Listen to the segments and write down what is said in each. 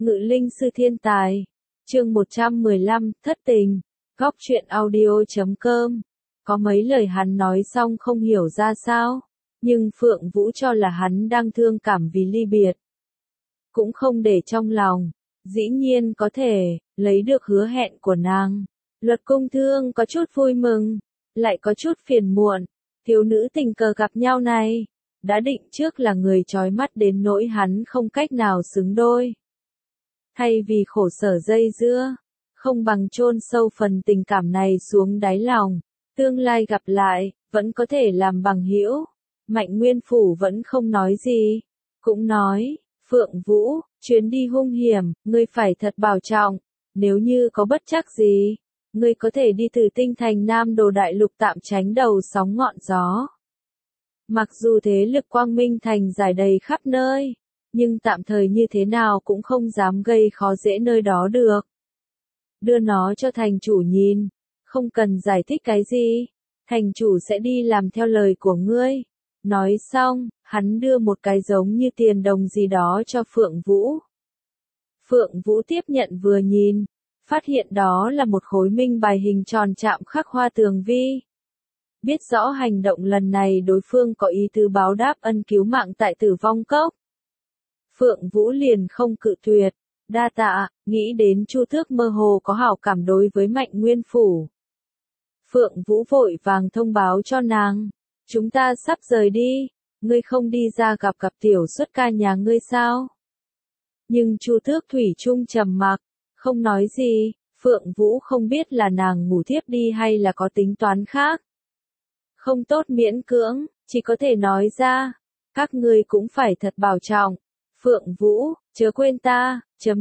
Ngự linh sư thiên tài. Chương 115, thất tình. Góc truyện audio.com. Có mấy lời hắn nói xong không hiểu ra sao, nhưng Phượng Vũ cho là hắn đang thương cảm vì ly biệt. Cũng không để trong lòng, dĩ nhiên có thể lấy được hứa hẹn của nàng. Luật Công Thương có chút vui mừng, lại có chút phiền muộn. Thiếu nữ tình cờ gặp nhau này, đã định trước là người chói mắt đến nỗi hắn không cách nào xứng đôi. Thay vì khổ sở dây dưa, không bằng chôn sâu phần tình cảm này xuống đáy lòng. Tương lai gặp lại, vẫn có thể làm bằng hữu. Mạnh Nguyên Phủ vẫn không nói gì, cũng nói, Phượng Vũ, chuyến đi hung hiểm, ngươi phải thật bảo trọng. Nếu như có bất trắc gì, ngươi có thể đi từ Tinh Thành Nam Đồ Đại Lục tạm tránh đầu sóng ngọn gió. Mặc dù thế lực Quang Minh Thành giải đầy khắp nơi, nhưng tạm thời như thế nào cũng không dám gây khó dễ nơi đó được. Đưa nó cho thành chủ nhìn, không cần giải thích cái gì, thành chủ sẽ đi làm theo lời của ngươi. Nói xong, hắn đưa một cái giống như tiền đồng gì đó cho Phượng Vũ. Phượng Vũ tiếp nhận vừa nhìn, phát hiện đó là một khối minh bài hình tròn chạm khắc hoa tường vi. Biết rõ hành động lần này đối phương có ý tứ báo đáp ân cứu mạng tại Tử Vong Cốc. Phượng Vũ liền không cự tuyệt, đa tạ, nghĩ đến Chu Tước mơ hồ có hảo cảm đối với Mạnh Nguyên Phủ. Phượng Vũ vội vàng thông báo cho nàng, chúng ta sắp rời đi, ngươi không đi ra gặp tiểu xuất ca nhà ngươi sao? Nhưng Chu Tước thủy chung trầm mặc, không nói gì. Phượng Vũ không biết là nàng ngủ thiếp đi hay là có tính toán khác. Không tốt miễn cưỡng, chỉ có thể nói ra, các ngươi cũng phải thật bảo trọng. Phượng Vũ, chớ quên ta,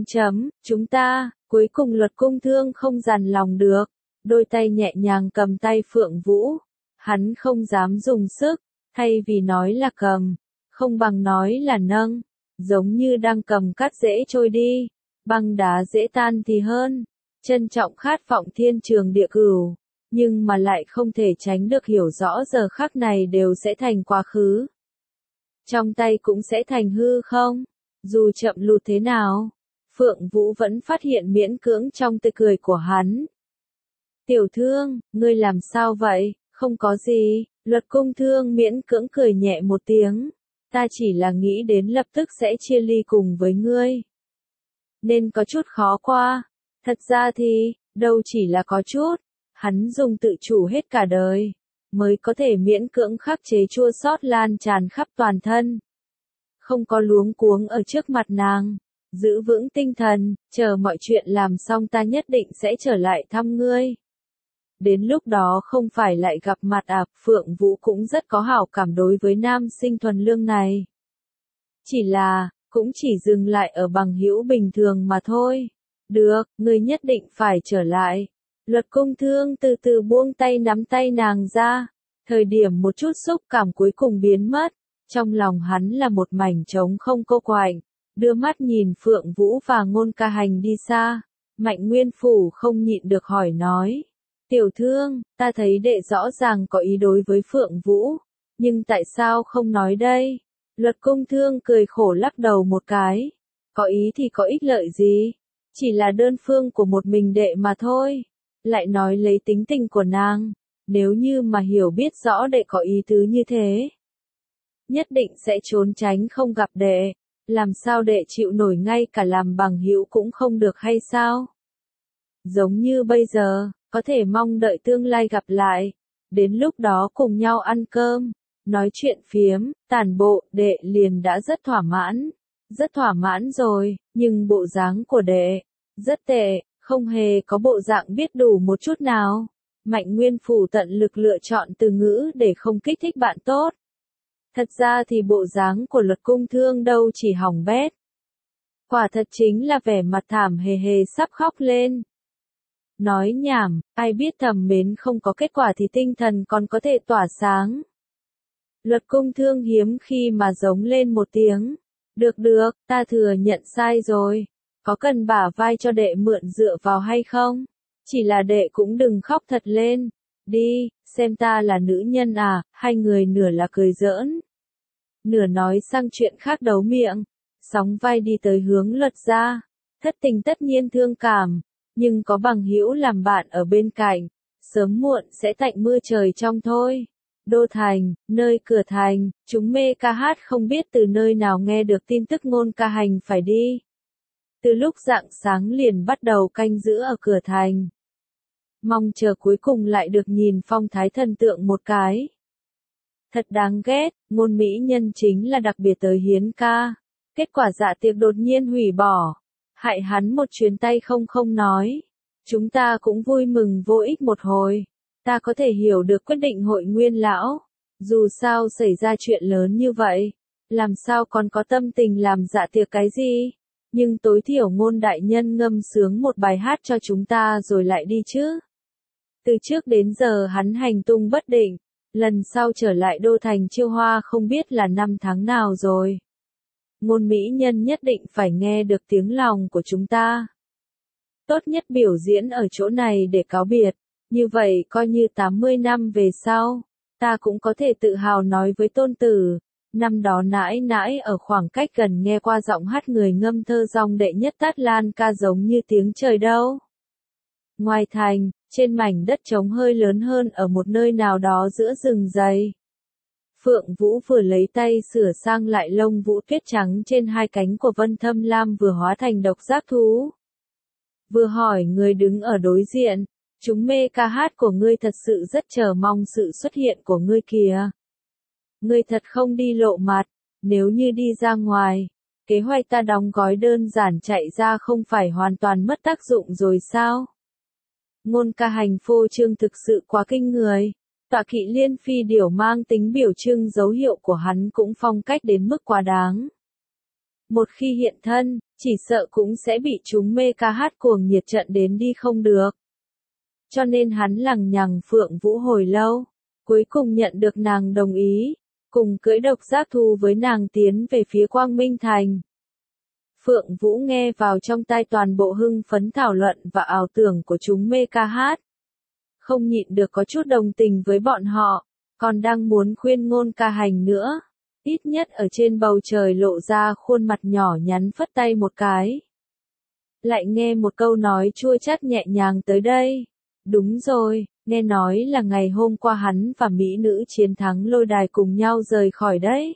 chúng ta, cuối cùng Luật Công Thương không dằn lòng được, đôi tay nhẹ nhàng cầm tay Phượng Vũ, hắn không dám dùng sức, thay vì nói là cầm, không bằng nói là nâng, giống như đang cầm cát dễ trôi đi, băng đá dễ tan thì hơn, trân trọng khát vọng thiên trường địa cửu, nhưng mà lại không thể tránh được hiểu rõ giờ khắc này đều sẽ thành quá khứ. Trong tay cũng sẽ thành hư không? Dù chậm lụt thế nào, Phượng Vũ vẫn phát hiện miễn cưỡng trong tươi cười của hắn. Tiểu Thương, ngươi làm sao vậy? Không có gì, Luật Công Thương miễn cưỡng cười nhẹ một tiếng. Ta chỉ là nghĩ đến lập tức sẽ chia ly cùng với ngươi, nên có chút khó qua. Thật ra thì, đâu chỉ là có chút, hắn dùng tự chủ hết cả đời, mới có thể miễn cưỡng khắc chế chua xót lan tràn khắp toàn thân. Không có luống cuống ở trước mặt nàng, giữ vững tinh thần, chờ mọi chuyện làm xong ta nhất định sẽ trở lại thăm ngươi. Đến lúc đó không phải lại gặp mặt à? Phượng Vũ cũng rất có hảo cảm đối với nam sinh thuần lương này. Chỉ là, cũng chỉ dừng lại ở bằng hữu bình thường mà thôi. Được, ngươi nhất định phải trở lại. Luật Công Thương từ từ buông tay nắm tay nàng ra. Thời điểm một chút xúc cảm cuối cùng biến mất. Trong lòng hắn là một mảnh trống không cô quạnh. Đưa mắt nhìn Phượng Vũ và Ngôn Ca Hành đi xa. Mạnh Nguyên Phủ không nhịn được hỏi nói. Tiểu Thương, ta thấy đệ rõ ràng có ý đối với Phượng Vũ. Nhưng tại sao không nói đây? Luật Công Thương cười khổ lắc đầu một cái. Có ý thì có ích lợi gì? Chỉ là đơn phương của một mình đệ mà thôi. Lại nói lấy tính tình của nàng. Nếu như mà hiểu biết rõ đệ có ý tứ như thế, nhất định sẽ trốn tránh không gặp đệ. Làm sao đệ chịu nổi ngay cả làm bằng hữu cũng không được hay sao? Giống như bây giờ, có thể mong đợi tương lai gặp lại. Đến lúc đó cùng nhau ăn cơm, nói chuyện phiếm, tản bộ, đệ liền đã rất thỏa mãn. Rất thỏa mãn rồi, nhưng bộ dáng của đệ rất tệ, không hề có bộ dạng biết đủ một chút nào. Mạnh Nguyên Phủ tận lực lựa chọn từ ngữ để không kích thích bạn tốt. Thật ra thì bộ dáng của Luật Công Thương đâu chỉ hỏng bét. Quả thật chính là vẻ mặt thảm hề hề sắp khóc lên. Nói nhảm, ai biết thầm mến không có kết quả thì tinh thần còn có thể tỏa sáng. Luật Công Thương hiếm khi mà giống lên một tiếng. Được, ta thừa nhận sai rồi. Có cần bả vai cho đệ mượn dựa vào hay không? Chỉ là đệ cũng đừng khóc thật lên. Đi, xem ta là nữ nhân à? Hai người nửa là cười giỡn, nửa nói sang chuyện khác đấu miệng. Sóng vai đi tới hướng Luật gia. Thất tình tất nhiên thương cảm, nhưng có bằng hữu làm bạn ở bên cạnh, sớm muộn sẽ tạnh mưa trời trong thôi. Đô Thành, nơi cửa thành, chúng mê ca hát không biết từ nơi nào nghe được tin tức Ngôn Ca Hành phải đi. Từ lúc rạng sáng liền bắt đầu canh giữ ở cửa thành. Mong chờ cuối cùng lại được nhìn phong thái thần tượng một cái. Thật đáng ghét, Ngôn mỹ nhân chính là đặc biệt tới hiến ca. Kết quả dạ tiệc đột nhiên hủy bỏ. Hại hắn một chuyến tay không nói. Chúng ta cũng vui mừng vô ích một hồi. Ta có thể hiểu được quyết định hội nguyên lão. Dù sao xảy ra chuyện lớn như vậy. Làm sao còn có tâm tình làm dạ tiệc cái gì? Nhưng tối thiểu Ngôn đại nhân ngâm sướng một bài hát cho chúng ta rồi lại đi chứ. Từ trước đến giờ hắn hành tung bất định. Lần sau trở lại Đô Thành Chiêu Hoa không biết là năm tháng nào rồi. Ngôn mỹ nhân nhất định phải nghe được tiếng lòng của chúng ta. Tốt nhất biểu diễn ở chỗ này để cáo biệt. Như vậy coi như 80 năm về sau, ta cũng có thể tự hào nói với tôn tử. Năm đó nãi nãi ở khoảng cách gần nghe qua giọng hát người ngâm thơ dòng đệ nhất Tát Lan ca giống như tiếng trời đâu. Ngoài thành, trên mảnh đất trống hơi lớn hơn ở một nơi nào đó giữa rừng dày. Phượng Vũ vừa lấy tay sửa sang lại lông vũ tuyết trắng trên hai cánh của Vân Thâm Lam vừa hóa thành độc giác thú. Vừa hỏi người đứng ở đối diện, chúng mê ca hát của ngươi thật sự rất chờ mong sự xuất hiện của ngươi kìa. Ngươi thật không đi lộ mặt, nếu như đi ra ngoài, kế hoạch ta đóng gói đơn giản chạy ra không phải hoàn toàn mất tác dụng rồi sao? Ngôn Ca Hành phô trương thực sự quá kinh người. Tọa kỵ liên phi điểu mang tính biểu trưng dấu hiệu của hắn cũng phong cách đến mức quá đáng. Một khi hiện thân, chỉ sợ cũng sẽ bị chúng mê ca hát cuồng nhiệt trận đến đi không được. Cho nên hắn lằng nhằng Phượng Vũ hồi lâu, cuối cùng nhận được nàng đồng ý, cùng cưỡi độc giác thú với nàng tiến về phía Quang Minh Thành. Phượng Vũ nghe vào trong tai toàn bộ hưng phấn thảo luận và ảo tưởng của chúng mê ca hát. Không nhịn được có chút đồng tình với bọn họ, còn đang muốn khuyên Ngôn Ca Hành nữa. Ít nhất ở trên bầu trời lộ ra khuôn mặt nhỏ nhắn phất tay một cái. Lại nghe một câu nói chua chát nhẹ nhàng tới đây. Đúng rồi, nghe nói là ngày hôm qua hắn và mỹ nữ chiến thắng lôi đài cùng nhau rời khỏi đấy.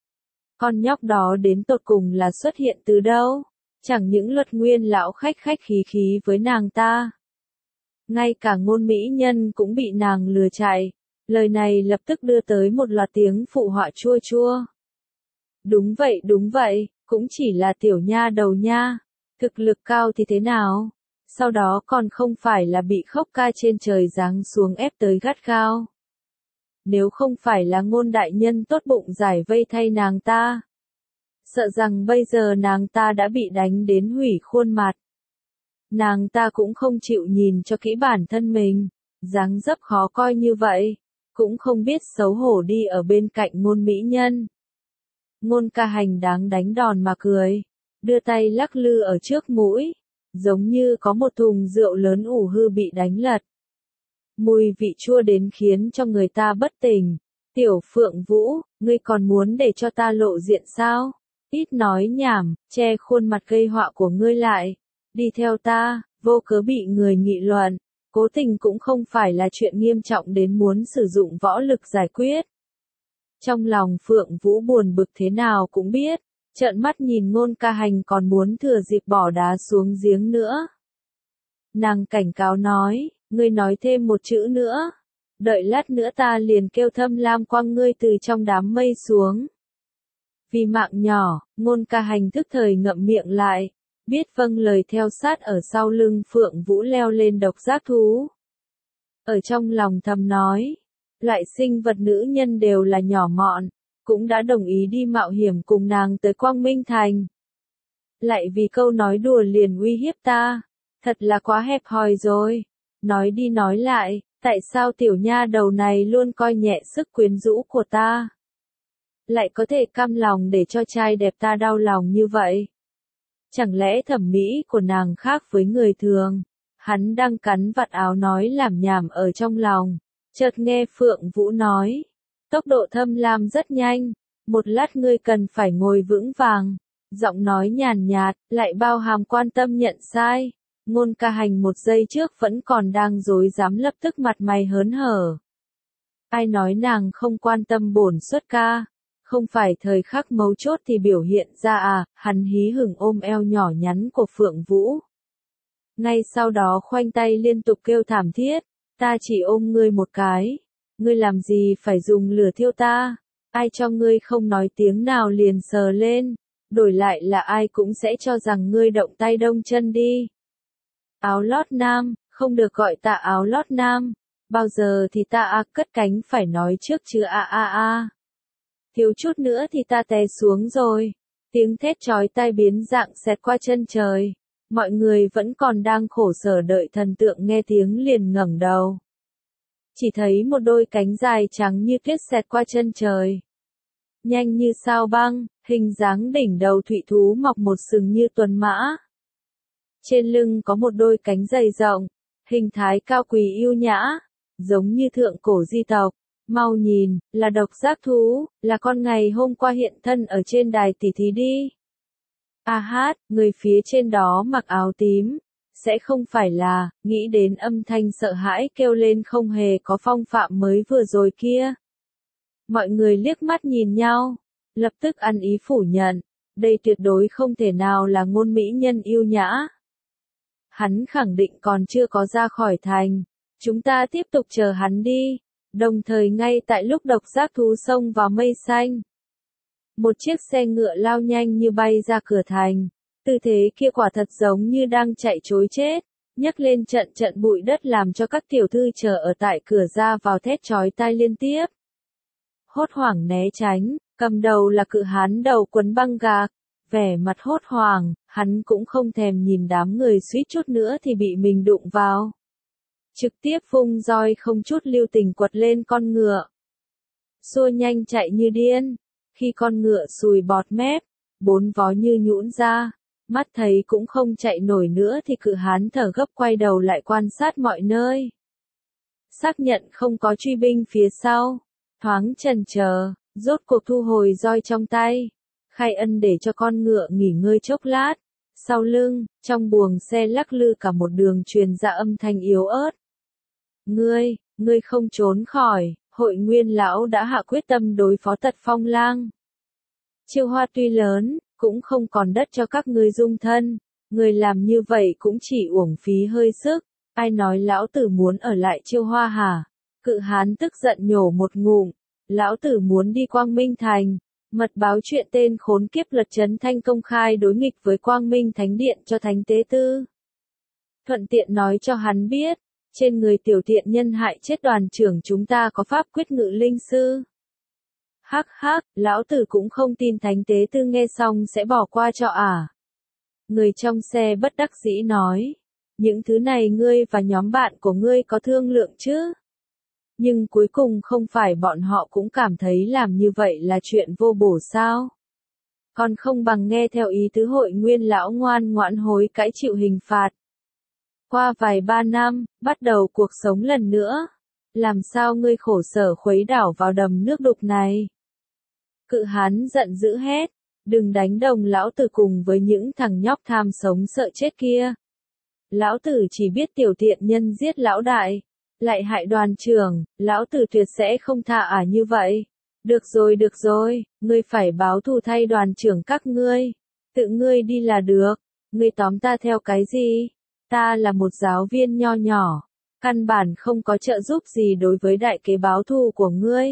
Con nhóc đó đến tột cùng là xuất hiện từ đâu? Chẳng những Luật Nguyên lão khách khách khí khí với nàng ta. Ngay cả Ngôn mỹ nhân cũng bị nàng lừa chạy. Lời này lập tức đưa tới một loạt tiếng phụ họa chua chua. Đúng vậy, cũng chỉ là tiểu nha đầu nha. Thực lực cao thì thế nào? Sau đó còn không phải là bị khốc ca trên trời giáng xuống ép tới gắt gao. Nếu không phải là Ngôn đại nhân tốt bụng giải vây thay nàng ta. Sợ rằng bây giờ nàng ta đã bị đánh đến hủy khuôn mặt. Nàng ta cũng không chịu nhìn cho kỹ bản thân mình, dáng dấp khó coi như vậy, cũng không biết xấu hổ đi ở bên cạnh Ngôn mỹ nhân. Ngôn Ca Hành đáng đánh đòn mà cười, đưa tay lắc lư ở trước mũi, giống như có một thùng rượu lớn ủ hư bị đánh lật. Mùi vị chua đến khiến cho người ta bất tỉnh. Tiểu Phượng Vũ, ngươi còn muốn để cho ta lộ diện sao? Ít nói nhảm, che khuôn mặt gây họa của ngươi lại. Đi theo ta, vô cớ bị người nghị luận. Cố tình cũng không phải là chuyện nghiêm trọng đến muốn sử dụng võ lực giải quyết. Trong lòng Phượng Vũ buồn bực thế nào cũng biết, trợn mắt nhìn Ngôn Ca Hành còn muốn thừa dịp bỏ đá xuống giếng nữa. Nàng cảnh cáo nói, ngươi nói thêm một chữ nữa. Đợi lát nữa ta liền kêu Thâm Lam quăng ngươi từ trong đám mây xuống. Vì mạng nhỏ, Ngôn Ca Hành thức thời ngậm miệng lại, biết vâng lời theo sát ở sau lưng Phượng Vũ leo lên độc giác thú. Ở trong lòng thầm nói, loại sinh vật nữ nhân đều là nhỏ mọn, cũng đã đồng ý đi mạo hiểm cùng nàng tới Quang Minh Thành. Lại vì câu nói đùa liền uy hiếp ta, thật là quá hẹp hòi rồi. Nói đi nói lại, tại sao tiểu nha đầu này luôn coi nhẹ sức quyến rũ của ta? Lại có thể cam lòng để cho trai đẹp ta đau lòng như vậy? Chẳng lẽ thẩm mỹ của nàng khác với người thường? Hắn đang cắn vạt áo nói làm nhảm ở trong lòng, chợt nghe Phượng Vũ nói, tốc độ Thâm Lam rất nhanh, một lát ngươi cần phải ngồi vững vàng, Giọng nói nhàn nhạt, lại bao hàm quan tâm nhận sai. Ngôn Ca Hành một giây trước vẫn còn đang rối rắm lập tức mặt mày hớn hở. Ai nói nàng không quan tâm bổn xuất ca? Không phải thời khắc mấu chốt thì biểu hiện ra à? Hắn hí hửng ôm eo nhỏ nhắn của Phượng Vũ. Ngay sau đó khoanh tay liên tục kêu thảm thiết, ta chỉ ôm ngươi một cái. Ngươi làm gì phải dùng lửa thiêu ta? Ai cho ngươi không nói tiếng nào liền sờ lên? Đổi lại là ai cũng sẽ cho rằng ngươi động tay đông chân đi. Áo lót nam, không được gọi ta áo lót nam. Bao giờ thì ta cất cánh phải nói trước chứ Thiếu chút nữa thì ta té xuống rồi. Tiếng thét chói tai biến dạng xẹt qua chân trời. Mọi người vẫn còn đang khổ sở đợi thần tượng nghe tiếng liền ngẩng đầu. Chỉ thấy một đôi cánh dài trắng như tuyết xẹt qua chân trời. Nhanh như sao băng, hình dáng đỉnh đầu thụy thú mọc một sừng như tuần mã. Trên lưng có một đôi cánh dày rộng, hình thái cao quý yêu nhã, giống như thượng cổ di tộc. Mau nhìn, là độc giác thú, là con ngày hôm qua hiện thân ở trên đài tỉ thí đi. Người phía trên đó mặc áo tím, sẽ không phải là, nghĩ đến âm thanh sợ hãi kêu lên không hề có phong phạm mới vừa rồi kia. Mọi người liếc mắt nhìn nhau, lập tức ăn ý phủ nhận, đây tuyệt đối không thể nào là Ngôn mỹ nhân yêu nhã. Hắn khẳng định còn chưa có ra khỏi thành, chúng ta tiếp tục chờ hắn đi. Đồng thời ngay tại lúc độc giác thú xông vào mây xanh, một chiếc xe ngựa lao nhanh như bay ra cửa thành. Tư thế kia quả thật giống như đang chạy trối chết, nhấc lên trận trận bụi đất làm cho các tiểu thư chờ ở tại cửa ra vào thét chói tai liên tiếp. Hốt hoảng né tránh, cầm đầu là cự hán đầu quấn băng gạc, vẻ mặt hốt hoảng, hắn cũng không thèm nhìn đám người suýt chút nữa thì bị mình đụng vào. Trực tiếp vung roi không chút lưu tình quật lên con ngựa. Xua nhanh chạy như điên, khi con ngựa sùi bọt mép, bốn vó như nhũn ra, mắt thấy cũng không chạy nổi nữa thì cự hán thở gấp quay đầu lại quan sát mọi nơi. Xác nhận không có truy binh phía sau, thoáng chần chờ, rốt cuộc thu hồi roi trong tay, khai ân để cho con ngựa nghỉ ngơi chốc lát. Sau lưng, trong buồng xe lắc lư cả một đường truyền ra âm thanh yếu ớt. Ngươi không trốn khỏi, Hội Nguyên lão đã hạ quyết tâm đối phó Tật Phong Lang. Chiêu Hoa tuy lớn, cũng không còn đất cho các ngươi dung thân, người làm như vậy cũng chỉ uổng phí hơi sức. Ai nói lão tử muốn ở lại Chiêu Hoa hả? Cự hán tức giận nhổ một ngụm, lão tử muốn đi Quang Minh Thành, mật báo chuyện tên khốn kiếp Lật Chấn Thanh công khai đối nghịch với Quang Minh Thánh Điện cho Thánh Tế Tư. Thuận tiện nói cho hắn biết, trên người tiểu tiện nhân hại chết đoàn trưởng chúng ta có pháp quyết ngự linh sư. Hắc hắc, lão tử cũng không tin Thánh Tế Tư nghe xong sẽ bỏ qua cho Người trong xe bất đắc dĩ nói, những thứ này ngươi và nhóm bạn của ngươi có thương lượng chứ? Nhưng cuối cùng không phải bọn họ cũng cảm thấy làm như vậy là chuyện vô bổ sao? Còn không bằng nghe theo ý tứ Hội Nguyên lão ngoan ngoãn hối cãi chịu hình phạt. Qua vài ba năm, bắt đầu cuộc sống lần nữa. Làm sao ngươi khổ sở khuấy đảo vào đầm nước đục này? Cự hán giận dữ hét, đừng đánh đồng lão tử cùng với những thằng nhóc tham sống sợ chết kia. Lão tử chỉ biết tiểu tiện nhân giết lão đại, lại hại đoàn trưởng, lão tử tuyệt sẽ không tha như vậy. Được rồi, ngươi phải báo thù thay đoàn trưởng các ngươi. Tự ngươi đi là được, ngươi tóm ta theo cái gì? Ta là một giáo viên nho nhỏ, căn bản không có trợ giúp gì đối với đại kế báo thù của ngươi.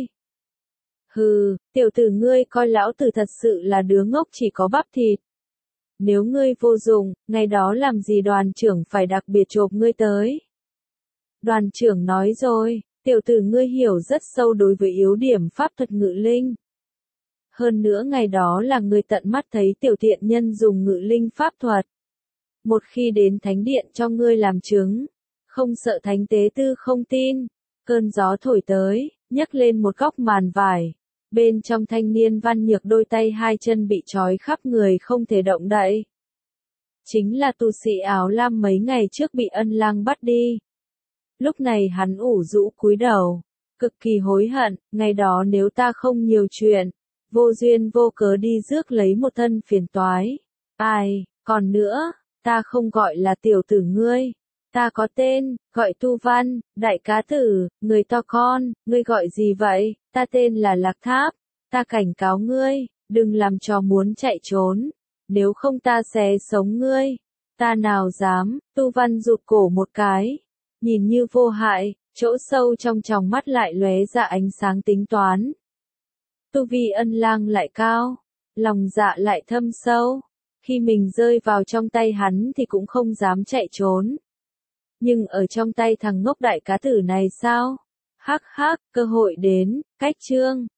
Hừ, tiểu tử ngươi coi lão tử thật sự là đứa ngốc chỉ có bắp thịt. Nếu ngươi vô dụng, ngày đó làm gì đoàn trưởng phải đặc biệt chộp ngươi tới. Đoàn trưởng nói rồi, tiểu tử ngươi hiểu rất sâu đối với yếu điểm pháp thuật ngự linh. Hơn nữa ngày đó là ngươi tận mắt thấy tiểu thiện nhân dùng ngự linh pháp thuật. Một khi đến thánh điện cho ngươi làm chứng, không sợ Thánh Tế Tư không tin. Cơn gió thổi tới, nhấc lên một góc màn vải. Bên trong thanh niên văn nhược đôi tay hai chân bị trói khắp người không thể động đậy. Chính là tu sĩ áo lam mấy ngày trước bị Ân Lang bắt đi. Lúc này hắn ủ rũ cúi đầu, cực kỳ hối hận, ngày đó nếu ta không nhiều chuyện, vô duyên vô cớ đi rước lấy một thân phiền toái. Ai, còn nữa, ta không gọi là tiểu tử ngươi. Ta có tên, gọi Tu Văn, đại cá tử, người to con, ngươi gọi gì vậy? Ta tên là Lạc Tháp. Ta cảnh cáo ngươi, đừng làm trò muốn chạy trốn. Nếu không ta xé sống ngươi. Ta nào dám, Tu Văn rụt cổ một cái. Nhìn như vô hại, chỗ sâu trong tròng mắt lại lóe ra ánh sáng tính toán. Tu vi Ân Lang lại cao, lòng dạ lại thâm sâu. Khi mình rơi vào trong tay hắn thì cũng không dám chạy trốn. Nhưng ở trong tay thằng ngốc đại cá tử này sao? Hắc hắc, cơ hội đến, cách chương.